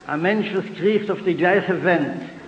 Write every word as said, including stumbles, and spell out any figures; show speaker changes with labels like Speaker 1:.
Speaker 1: Ein Mensch, was kriecht auf die gleiche Wand,